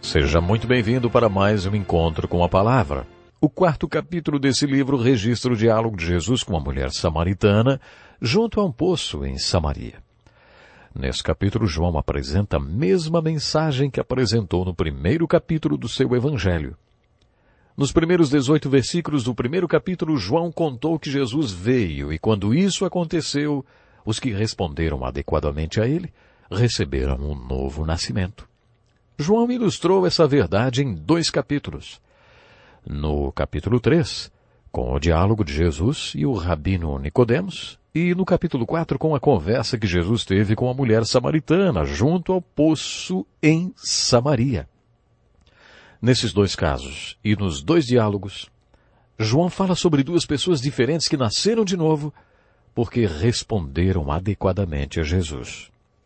Seja muito bem-vindo para mais um encontro com a palavra. O quarto capítulo desse livro registra o diálogo de Jesus com uma mulher samaritana junto a um poço em Samaria. Nesse capítulo, João apresenta a mesma mensagem que apresentou no primeiro capítulo do seu evangelho. Nos primeiros 18 versículos do primeiro capítulo, João contou que Jesus veio e quando isso aconteceu, os que responderam adequadamente a ele receberam um novo nascimento. João ilustrou essa verdade em 2 capítulos. No capítulo 3, com o diálogo de Jesus e o rabino Nicodemos, e no capítulo 4, com a conversa que Jesus teve com a mulher samaritana junto ao poço em Samaria. Nesses 2 casos e nos 2 diálogos, João fala sobre 2 pessoas diferentes que nasceram de novo porque responderam adequadamente a Jesus.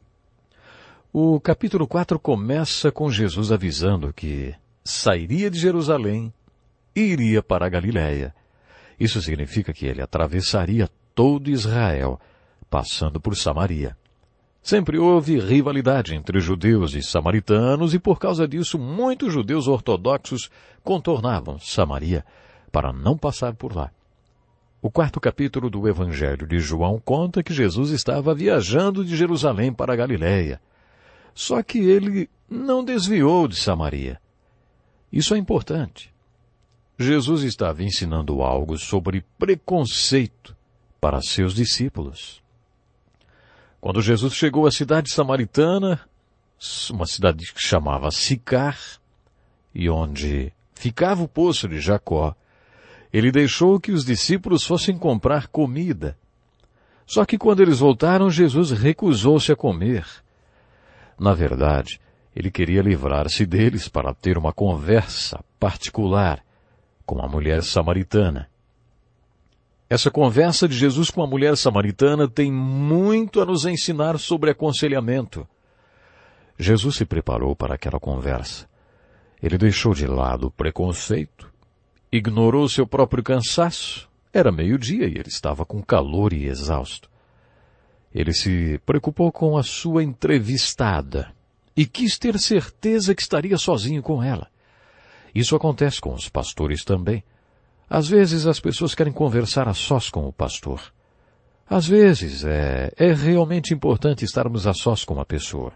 O capítulo 4 começa com Jesus avisando que sairia de Jerusalém e iria para a Galiléia. Isso significa que ele atravessaria todo Israel, passando por Samaria. Sempre houve rivalidade entre judeus e samaritanos e por causa disso muitos judeus ortodoxos contornavam Samaria para não passar por lá. O 4º capítulo do Evangelho de João conta que Jesus estava viajando de Jerusalém para a Galiléia. Só que ele não desviou de Samaria. Isso é importante. Jesus estava ensinando algo sobre preconceito para seus discípulos. Quando Jesus chegou à cidade samaritana, uma cidade que chamava Sicar, e onde ficava o poço de Jacó, ele deixou que os discípulos fossem comprar comida. Só que quando eles voltaram, Jesus recusou-se a comer. Na verdade, ele queria livrar-se deles para ter uma conversa particular com a mulher samaritana. Essa conversa de Jesus com a mulher samaritana tem muito a nos ensinar sobre aconselhamento. Jesus se preparou para aquela conversa. Ele deixou de lado o preconceito, ignorou seu próprio cansaço. Era meio-dia e ele estava com calor e exausto. Ele se preocupou com a sua entrevistada e quis ter certeza que estaria sozinho com ela. Isso acontece com os pastores também. Às vezes as pessoas querem conversar a sós com o pastor. Às vezes é realmente importante estarmos a sós com a pessoa.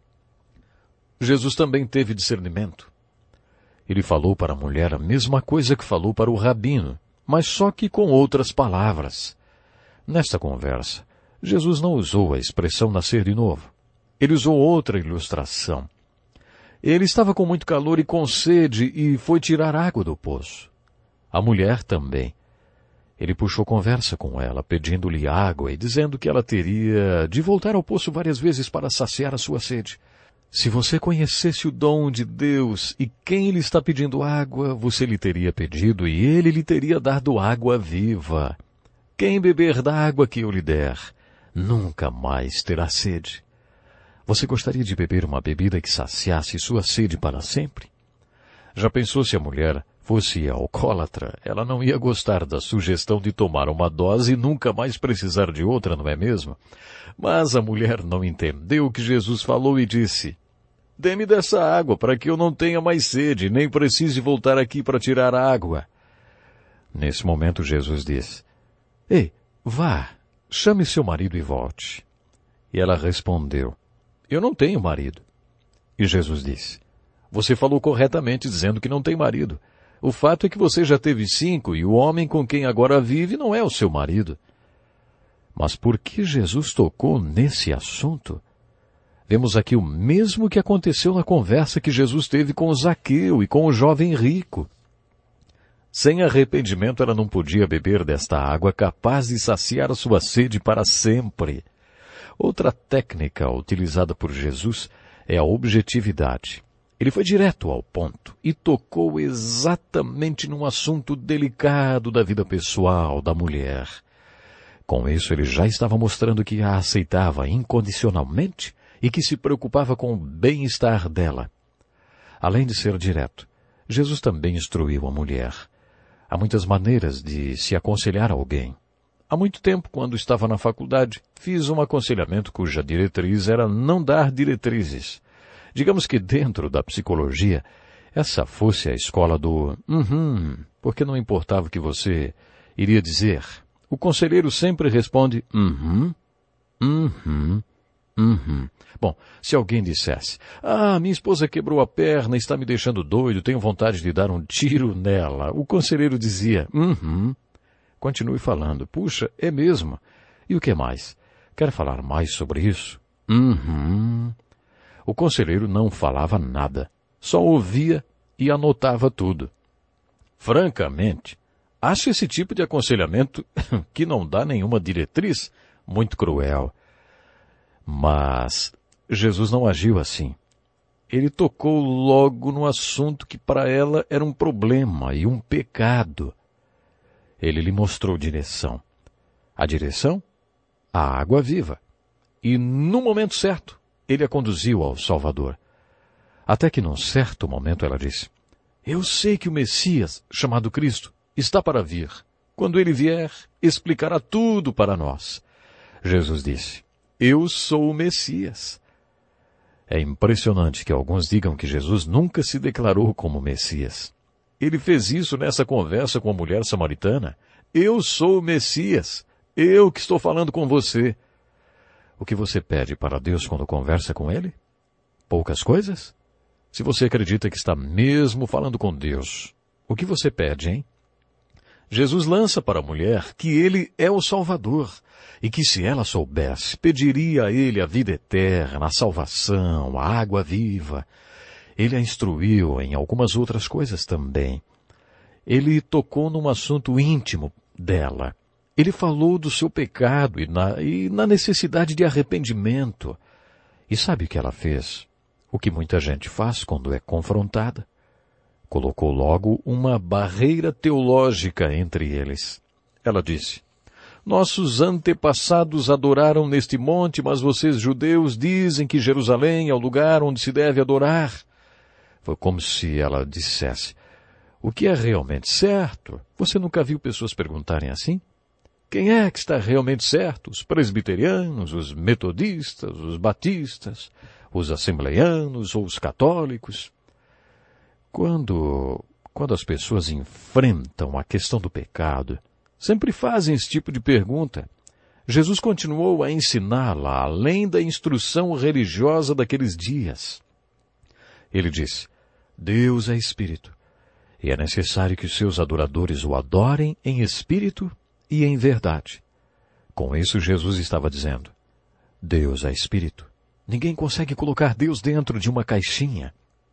Jesus também teve discernimento. Ele falou para a mulher a mesma coisa que falou para o rabino, mas só que com outras palavras. Nesta conversa, Jesus não usou a expressão nascer de novo. Ele usou outra ilustração. Ele estava com muito calor e com sede e foi tirar água do poço. A mulher também. Ele puxou conversa com ela, pedindo-lhe água e dizendo que ela teria de voltar ao poço várias vezes para saciar a sua sede. Se você conhecesse o dom de Deus e quem lhe está pedindo água, você lhe teria pedido e ele lhe teria dado água viva. Quem beber da água que eu lhe der, nunca mais terá sede. Você gostaria de beber uma bebida que saciasse sua sede para sempre? Já pensou se a mulher fosse alcoólatra? Ela não ia gostar da sugestão de tomar uma dose e nunca mais precisar de outra, não é mesmo? Mas a mulher não entendeu o que Jesus falou e disse: dê-me dessa água para que eu não tenha mais sede, nem precise voltar aqui para tirar água. Nesse momento Jesus disse: ei, vá, chame seu marido e volte. E ela respondeu: eu não tenho marido. E Jesus disse: você falou corretamente dizendo que não tem marido. O fato é que você já teve 5 e o homem com quem agora vive não é o seu marido. Mas por que Jesus tocou nesse assunto? Vemos aqui o mesmo que aconteceu na conversa que Jesus teve com Zaqueu e com o jovem rico. Sem arrependimento ela não podia beber desta água capaz de saciar a sua sede para sempre. Outra técnica utilizada por Jesus é a objetividade. Ele foi direto ao ponto e tocou exatamente num assunto delicado da vida pessoal da mulher. Com isso, ele já estava mostrando que a aceitava incondicionalmente e que se preocupava com o bem-estar dela. Além de ser direto, Jesus também instruiu a mulher. Há muitas maneiras de se aconselhar alguém. Há muito tempo, quando estava na faculdade, fiz um aconselhamento cuja diretriz era não dar diretrizes. Digamos que dentro da psicologia, essa fosse a escola do porque não importava o que você iria dizer. O conselheiro sempre responde Bom, se alguém dissesse, minha esposa quebrou a perna, está me deixando doido, tenho vontade de dar um tiro nela, o conselheiro dizia, Continue falando, puxa, é mesmo. E o que mais? Quer falar mais sobre isso? O conselheiro não falava nada, só ouvia e anotava tudo. Francamente, acho esse tipo de aconselhamento que não dá nenhuma diretriz muito cruel. Mas Jesus não agiu assim. Ele tocou logo no assunto que para ela era um problema e um pecado. Ele lhe mostrou direção. A direção? A água viva. E no momento certo, ele a conduziu ao Salvador. Até que num certo momento ela disse, eu sei que o Messias, chamado Cristo, está para vir. Quando ele vier, explicará tudo para nós. Jesus disse, eu sou o Messias. É impressionante que alguns digam que Jesus nunca se declarou como Messias. Ele fez isso nessa conversa com a mulher samaritana. Eu sou o Messias. Eu que estou falando com você. O que você pede para Deus quando conversa com Ele? Poucas coisas? Se você acredita que está mesmo falando com Deus, o que você pede, hein? Jesus lança para a mulher que Ele é o Salvador e que se ela soubesse, pediria a Ele a vida eterna, a salvação, a água viva. Ele a instruiu em algumas outras coisas também. Ele tocou num assunto íntimo dela. Ele falou do seu pecado e na necessidade de arrependimento. E sabe o que ela fez? O que muita gente faz quando é confrontada. Colocou logo uma barreira teológica entre eles. Ela disse, nossos antepassados adoraram neste monte, mas vocês judeus dizem que Jerusalém é o lugar onde se deve adorar. Foi como se ela dissesse, o que é realmente certo? Você nunca viu pessoas perguntarem assim? Quem é que está realmente certo? Os presbiterianos, os metodistas, os batistas, os assembleianos ou os católicos? Quando as pessoas enfrentam a questão do pecado, sempre fazem esse tipo de pergunta. Jesus continuou a ensiná-la além da instrução religiosa daqueles dias. Ele disse, Deus é Espírito, e é necessário que os seus adoradores o adorem em espírito e em verdade. Com isso Jesus estava dizendo, Deus é Espírito. Ninguém consegue colocar Deus dentro de uma caixinha.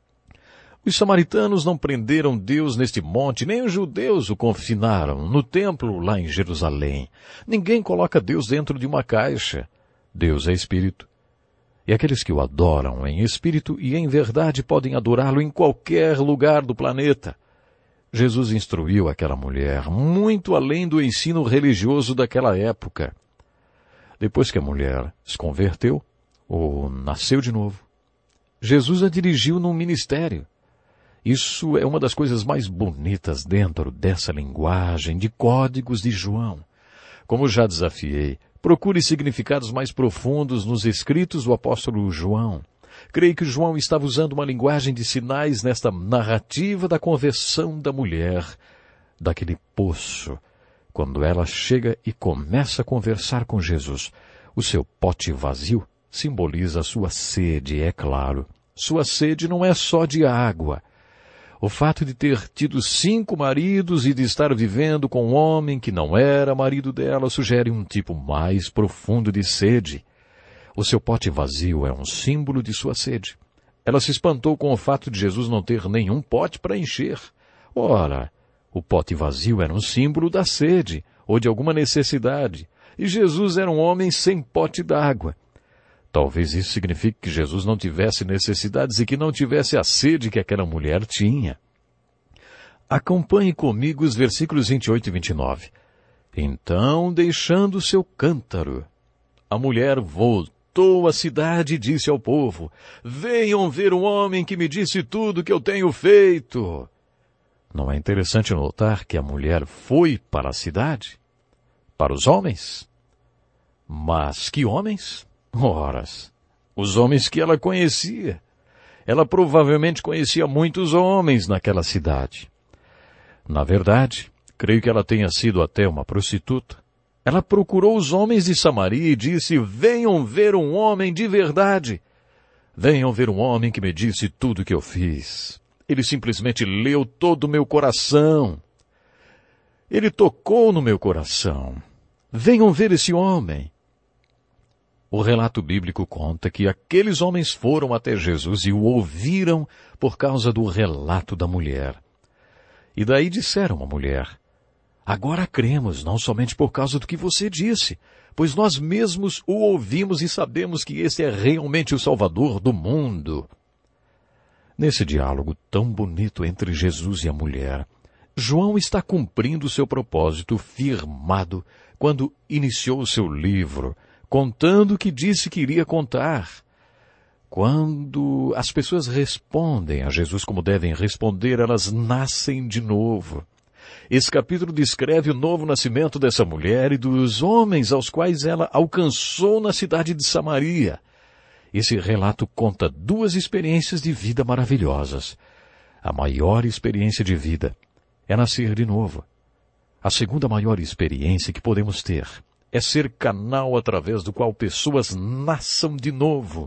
Os samaritanos não prenderam Deus neste monte, nem os judeus o confinaram no templo lá em Jerusalém. Ninguém coloca Deus dentro de uma caixa. Deus é Espírito. E aqueles que o adoram em espírito e em verdade podem adorá-lo em qualquer lugar do planeta. Jesus instruiu aquela mulher muito além do ensino religioso daquela época. Depois que a mulher se converteu, ou nasceu de novo, Jesus a dirigiu num ministério. Isso é uma das coisas mais bonitas dentro dessa linguagem de códigos de João. Como já desafiei, procure significados mais profundos nos escritos do apóstolo João. Creio que João estava usando uma linguagem de sinais nesta narrativa da conversão da mulher, daquele poço. Quando ela chega e começa a conversar com Jesus, o seu pote vazio simboliza a sua sede, é claro. Sua sede não é só de água. O fato de ter tido 5 maridos e de estar vivendo com um homem que não era marido dela sugere um tipo mais profundo de sede. O seu pote vazio é um símbolo de sua sede. Ela se espantou com o fato de Jesus não ter nenhum pote para encher. Ora, o pote vazio era um símbolo da sede ou de alguma necessidade, e Jesus era um homem sem pote d'água. Talvez isso signifique que Jesus não tivesse necessidades e que não tivesse a sede que aquela mulher tinha. Acompanhe comigo os versículos 28 e 29. Então, deixando o seu cântaro, a mulher voltou à cidade e disse ao povo, venham ver um homem que me disse tudo o que eu tenho feito. Não é interessante notar que a mulher foi para a cidade? Para os homens? Mas que homens? Ora, os homens que ela conhecia. Ela provavelmente conhecia muitos homens naquela cidade. Na verdade, creio que ela tenha sido até uma prostituta. Ela procurou os homens de Samaria e disse: venham ver um homem de verdade. Venham ver um homem que me disse tudo o que eu fiz. Ele simplesmente leu todo o meu coração. Ele tocou no meu coração. Venham ver esse homem. O relato bíblico conta que aqueles homens foram até Jesus e o ouviram por causa do relato da mulher. E daí disseram à mulher: agora cremos, não somente por causa do que você disse, pois nós mesmos o ouvimos e sabemos que esse é realmente o Salvador do mundo. Nesse diálogo tão bonito entre Jesus e a mulher, João está cumprindo seu propósito firmado quando iniciou o seu livro, contando o que disse que iria contar. Quando as pessoas respondem a Jesus como devem responder, elas nascem de novo. Esse capítulo descreve o novo nascimento dessa mulher e dos homens aos quais ela alcançou na cidade de Samaria. Esse relato conta duas experiências de vida maravilhosas. A maior experiência de vida é nascer de novo. A segunda maior experiência que podemos ter é ser canal através do qual pessoas nasçam de novo.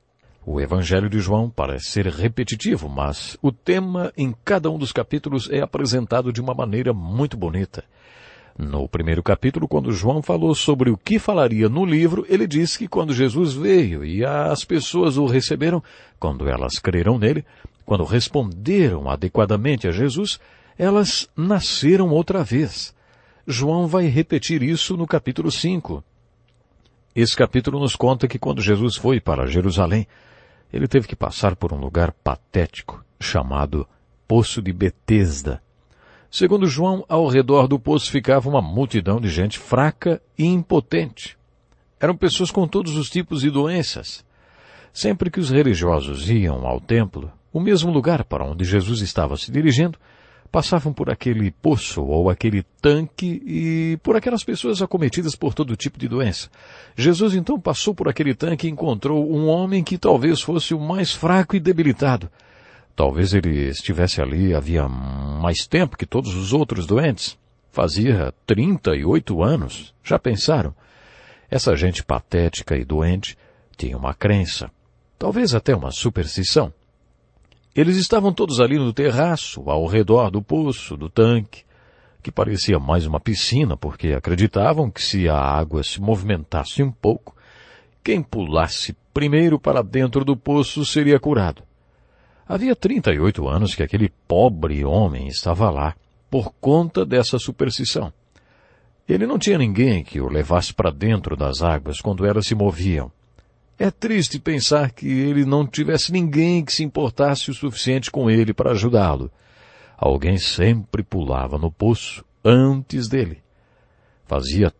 O Evangelho de João parece ser repetitivo, mas o tema em cada um dos capítulos é apresentado de uma maneira muito bonita. No primeiro capítulo, quando João falou sobre o que falaria no livro, ele disse que quando Jesus veio e as pessoas o receberam, quando elas creram nele, quando responderam adequadamente a Jesus, elas nasceram outra vez. João vai repetir isso no capítulo 5. Esse capítulo nos conta que quando Jesus foi para Jerusalém, ele teve que passar por um lugar patético, chamado Poço de Betesda. Segundo João, ao redor do poço ficava uma multidão de gente fraca e impotente. Eram pessoas com todos os tipos de doenças. Sempre que os religiosos iam ao templo, o mesmo lugar para onde Jesus estava se dirigindo, passavam por aquele poço ou aquele tanque e por aquelas pessoas acometidas por todo tipo de doença. Jesus então passou por aquele tanque e encontrou um homem que talvez fosse o mais fraco e debilitado. Talvez ele estivesse ali havia mais tempo que todos os outros doentes. Fazia 38 anos. Já pensaram? Essa gente patética e doente tinha uma crença, talvez até uma superstição. Eles estavam todos ali no terraço, ao redor do poço, do tanque, que parecia mais uma piscina, porque acreditavam que se a água se movimentasse um pouco, quem pulasse primeiro para dentro do poço seria curado. Havia 38 anos que aquele pobre homem estava lá, por conta dessa superstição. Ele não tinha ninguém que o levasse para dentro das águas quando elas se moviam. É triste pensar que ele não tivesse ninguém que se importasse o suficiente com ele para ajudá-lo. Alguém sempre pulava no poço antes dele. Fazia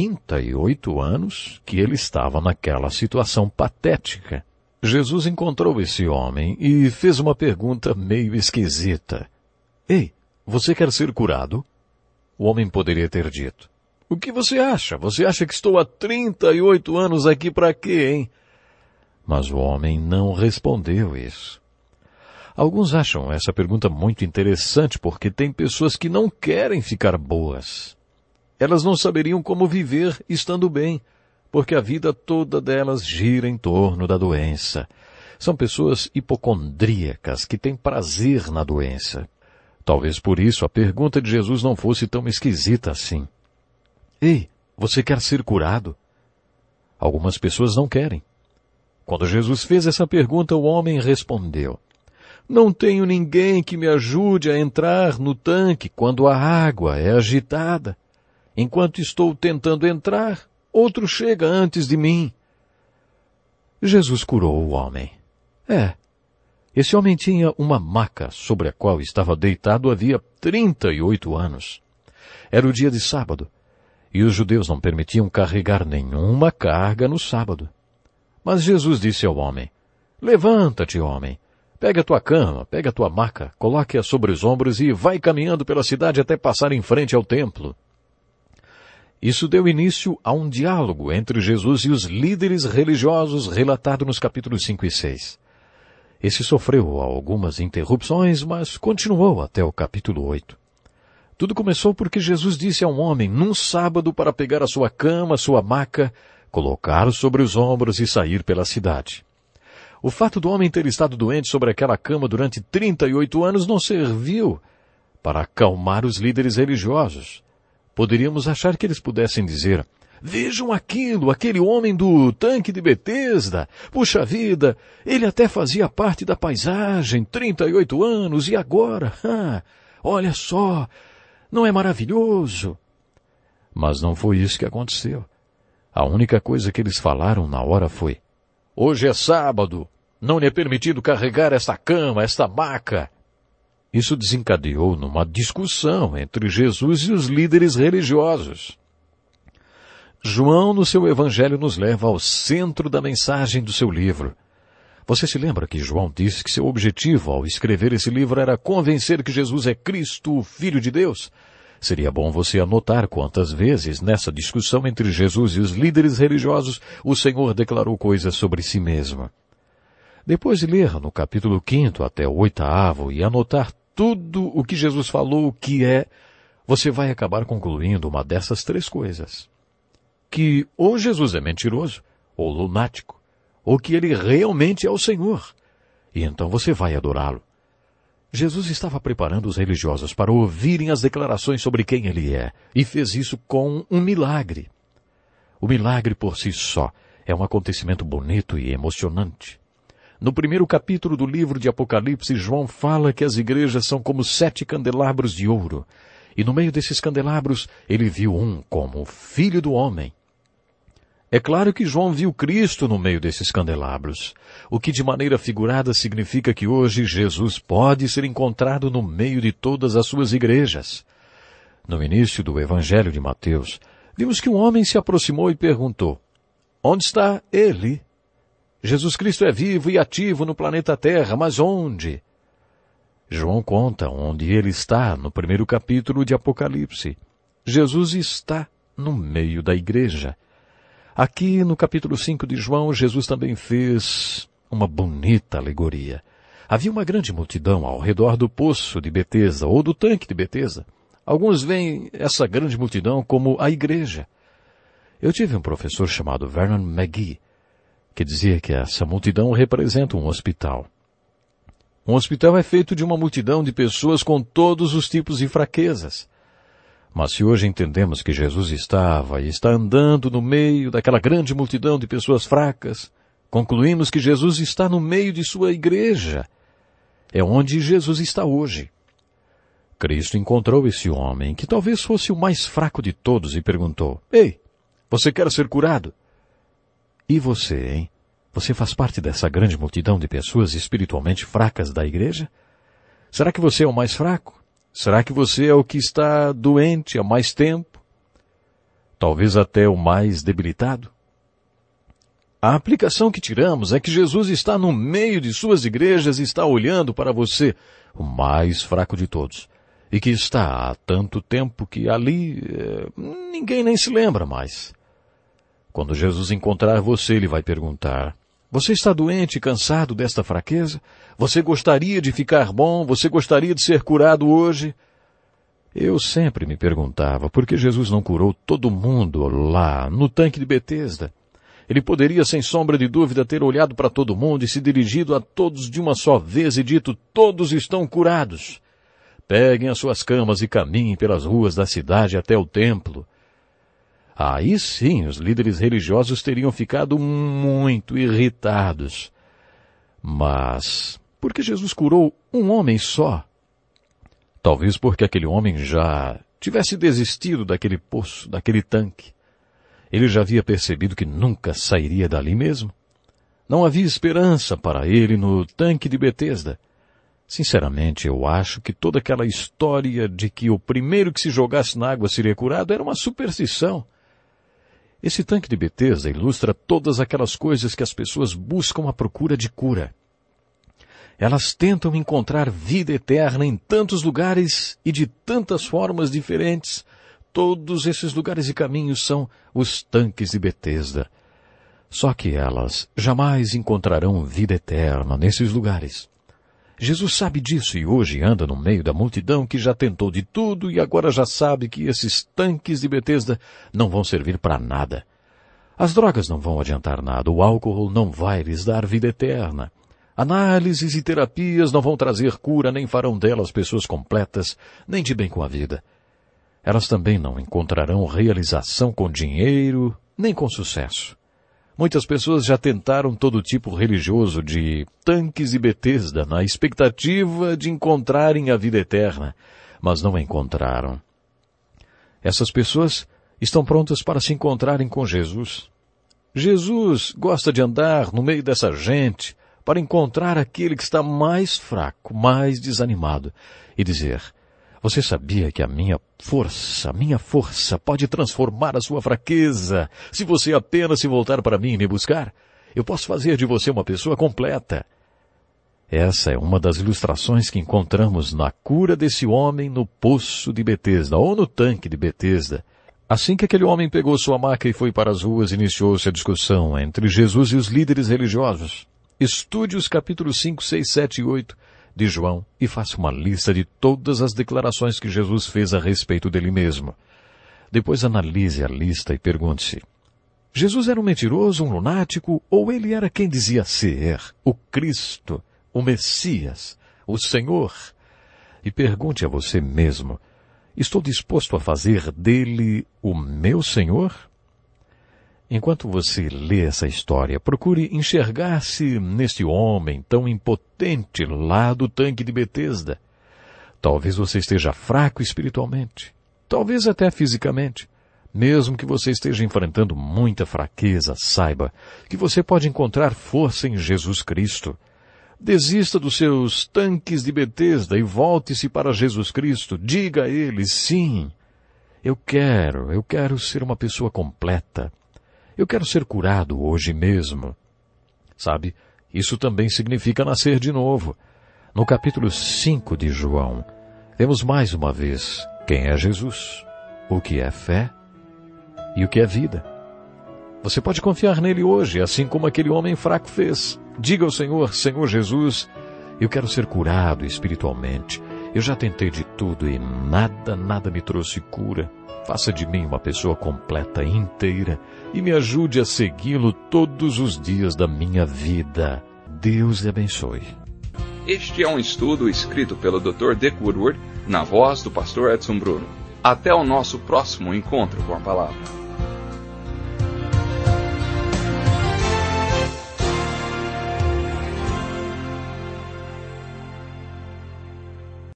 38 anos que ele estava naquela situação patética. Jesus encontrou esse homem e fez uma pergunta meio esquisita. Ei, você quer ser curado? O homem poderia ter dito: o que você acha? Você acha que estou há 38 anos aqui para quê, hein? Mas o homem não respondeu isso. Alguns acham essa pergunta muito interessante porque tem pessoas que não querem ficar boas. Elas não saberiam como viver estando bem, porque a vida toda delas gira em torno da doença. São pessoas hipocondríacas que têm prazer na doença. Talvez por isso a pergunta de Jesus não fosse tão esquisita assim. Ei, você quer ser curado? Algumas pessoas não querem. Quando Jesus fez essa pergunta, o homem respondeu: não tenho ninguém que me ajude a entrar no tanque quando a água é agitada. Enquanto estou tentando entrar, outro chega antes de mim. Jesus curou o homem. Esse homem tinha uma maca sobre a qual estava deitado havia 38 anos. Era o dia de sábado, e os judeus não permitiam carregar nenhuma carga no sábado. Mas Jesus disse ao homem: levanta-te, homem, pega a tua cama, pega a tua maca, coloque-a sobre os ombros e vai caminhando pela cidade até passar em frente ao templo. Isso deu início a um diálogo entre Jesus e os líderes religiosos relatado nos capítulos 5 e 6. Esse sofreu algumas interrupções, mas continuou até o capítulo 8. Tudo começou porque Jesus disse a um homem, num sábado, para pegar a sua cama, sua maca, colocar sobre os ombros e sair pela cidade. O fato do homem ter estado doente sobre aquela cama durante 38 anos não serviu para acalmar os líderes religiosos. Poderíamos achar que eles pudessem dizer, vejam aquilo, aquele homem do tanque de Betesda. Puxa vida, ele até fazia parte da paisagem, 38 anos, e agora? Olha só, não é maravilhoso? Mas não foi isso que aconteceu. A única coisa que eles falaram na hora foi, hoje é sábado, não lhe é permitido carregar esta cama, esta maca. Isso desencadeou numa discussão entre Jesus e os líderes religiosos. João, no seu evangelho, nos leva ao centro da mensagem do seu livro. Você se lembra que João disse que seu objetivo ao escrever esse livro era convencer que Jesus é Cristo, o Filho de Deus? Seria bom você anotar quantas vezes, nessa discussão entre Jesus e os líderes religiosos, o Senhor declarou coisas sobre si mesmo. Depois de ler no capítulo 5 até o 8º e anotar tudo o que Jesus falou que é, você vai acabar concluindo uma dessas três coisas. Que ou Jesus é mentiroso, ou lunático, ou que ele realmente é o Senhor. E então você vai adorá-lo. Jesus estava preparando os religiosos para ouvirem as declarações sobre quem ele é, e fez isso com um milagre. O milagre por si só é um acontecimento bonito e emocionante. No primeiro capítulo do livro de Apocalipse, João fala que as igrejas são como 7 candelabros de ouro, e no meio desses candelabros ele viu um como o Filho do Homem. É claro que João viu Cristo no meio desses candelabros, o que de maneira figurada significa que hoje Jesus pode ser encontrado no meio de todas as suas igrejas. No início do Evangelho de Mateus, vimos que um homem se aproximou e perguntou, onde está ele? Jesus Cristo é vivo e ativo no planeta Terra, mas onde? João conta onde ele está no primeiro capítulo de Apocalipse. Jesus está no meio da igreja. Aqui no capítulo 5 de João, Jesus também fez uma bonita alegoria. Havia uma grande multidão ao redor do poço de Betesda, ou do tanque de Betesda. Alguns veem essa grande multidão como a igreja. Eu tive um professor chamado Vernon McGee, que dizia que essa multidão representa um hospital. Um hospital é feito de uma multidão de pessoas com todos os tipos de fraquezas. Mas se hoje entendemos que Jesus estava e está andando no meio daquela grande multidão de pessoas fracas, concluímos que Jesus está no meio de sua igreja. É onde Jesus está hoje. Cristo encontrou esse homem, que talvez fosse o mais fraco de todos, e perguntou, ei, você quer ser curado? E você, hein? Você faz parte dessa grande multidão de pessoas espiritualmente fracas da igreja? Será que você é o mais fraco? Será que você é o que está doente há mais tempo? Talvez até o mais debilitado? A aplicação que tiramos é que Jesus está no meio de suas igrejas e está olhando para você, o mais fraco de todos, e que está há tanto tempo que ali ninguém nem se lembra mais. Quando Jesus encontrar você, ele vai perguntar, você está doente e cansado desta fraqueza? Você gostaria de ficar bom? Você gostaria de ser curado hoje? Eu sempre me perguntava por que Jesus não curou todo mundo lá no tanque de Betesda. Ele poderia, sem sombra de dúvida, ter olhado para todo mundo e se dirigido a todos de uma só vez e dito, todos estão curados. Peguem as suas camas e caminhem pelas ruas da cidade até o templo. Aí sim, os líderes religiosos teriam ficado muito irritados. Mas por que Jesus curou um homem só? Talvez porque aquele homem já tivesse desistido daquele poço, daquele tanque. Ele já havia percebido que nunca sairia dali mesmo. Não havia esperança para ele no tanque de Betesda. Sinceramente, eu acho que toda aquela história de que o primeiro que se jogasse na água seria curado era uma superstição. Esse tanque de Betesda ilustra todas aquelas coisas que as pessoas buscam à procura de cura. Elas tentam encontrar vida eterna em tantos lugares e de tantas formas diferentes. Todos esses lugares e caminhos são os tanques de Betesda. Só que elas jamais encontrarão vida eterna nesses lugares. Jesus sabe disso e hoje anda no meio da multidão que já tentou de tudo e agora já sabe que esses tanques de Betesda não vão servir para nada. As drogas não vão adiantar nada, o álcool não vai lhes dar vida eterna. Análises e terapias não vão trazer cura, nem farão delas pessoas completas, nem de bem com a vida. Elas também não encontrarão realização com dinheiro, nem com sucesso. Muitas pessoas já tentaram todo tipo religioso de tanques e Betesda na expectativa de encontrarem a vida eterna, mas não a encontraram. Essas pessoas estão prontas para se encontrarem com Jesus. Jesus gosta de andar no meio dessa gente para encontrar aquele que está mais fraco, mais desanimado e dizer: você sabia que a minha força pode transformar a sua fraqueza se você apenas se voltar para mim e me buscar? Eu posso fazer de você uma pessoa completa. Essa é uma das ilustrações que encontramos na cura desse homem no poço de Betesda, ou no tanque de Betesda. Assim que aquele homem pegou sua maca e foi para as ruas, iniciou-se a discussão entre Jesus e os líderes religiosos. Estude os capítulos 5, 6, 7 e 8 de João e faça uma lista de todas as declarações que Jesus fez a respeito dele mesmo. Depois analise a lista e pergunte-se: Jesus era um mentiroso, um lunático, ou ele era quem dizia ser, o Cristo, o Messias, o Senhor? E pergunte a você mesmo: estou disposto a fazer dele o meu Senhor? Enquanto você lê essa história, procure enxergar-se neste homem tão impotente lá do tanque de Betesda. Talvez você esteja fraco espiritualmente, talvez até fisicamente. Mesmo que você esteja enfrentando muita fraqueza, saiba que você pode encontrar força em Jesus Cristo. Desista dos seus tanques de Betesda e volte-se para Jesus Cristo. Diga a Ele: sim, eu quero ser uma pessoa completa. Eu quero ser curado hoje mesmo. Sabe, isso também significa nascer de novo. No capítulo 5 de João, vemos mais uma vez quem é Jesus, o que é fé e o que é vida. Você pode confiar nele hoje, assim como aquele homem fraco fez. Diga ao Senhor: Senhor Jesus, eu quero ser curado espiritualmente. Eu já tentei de tudo e nada me trouxe cura. Faça de mim uma pessoa completa, inteira, e me ajude a segui-lo todos os dias da minha vida. Deus lhe abençoe. Este é um estudo escrito pelo Dr. Dick Woodward, na voz do pastor Edson Bruno. Até o nosso próximo encontro com a palavra.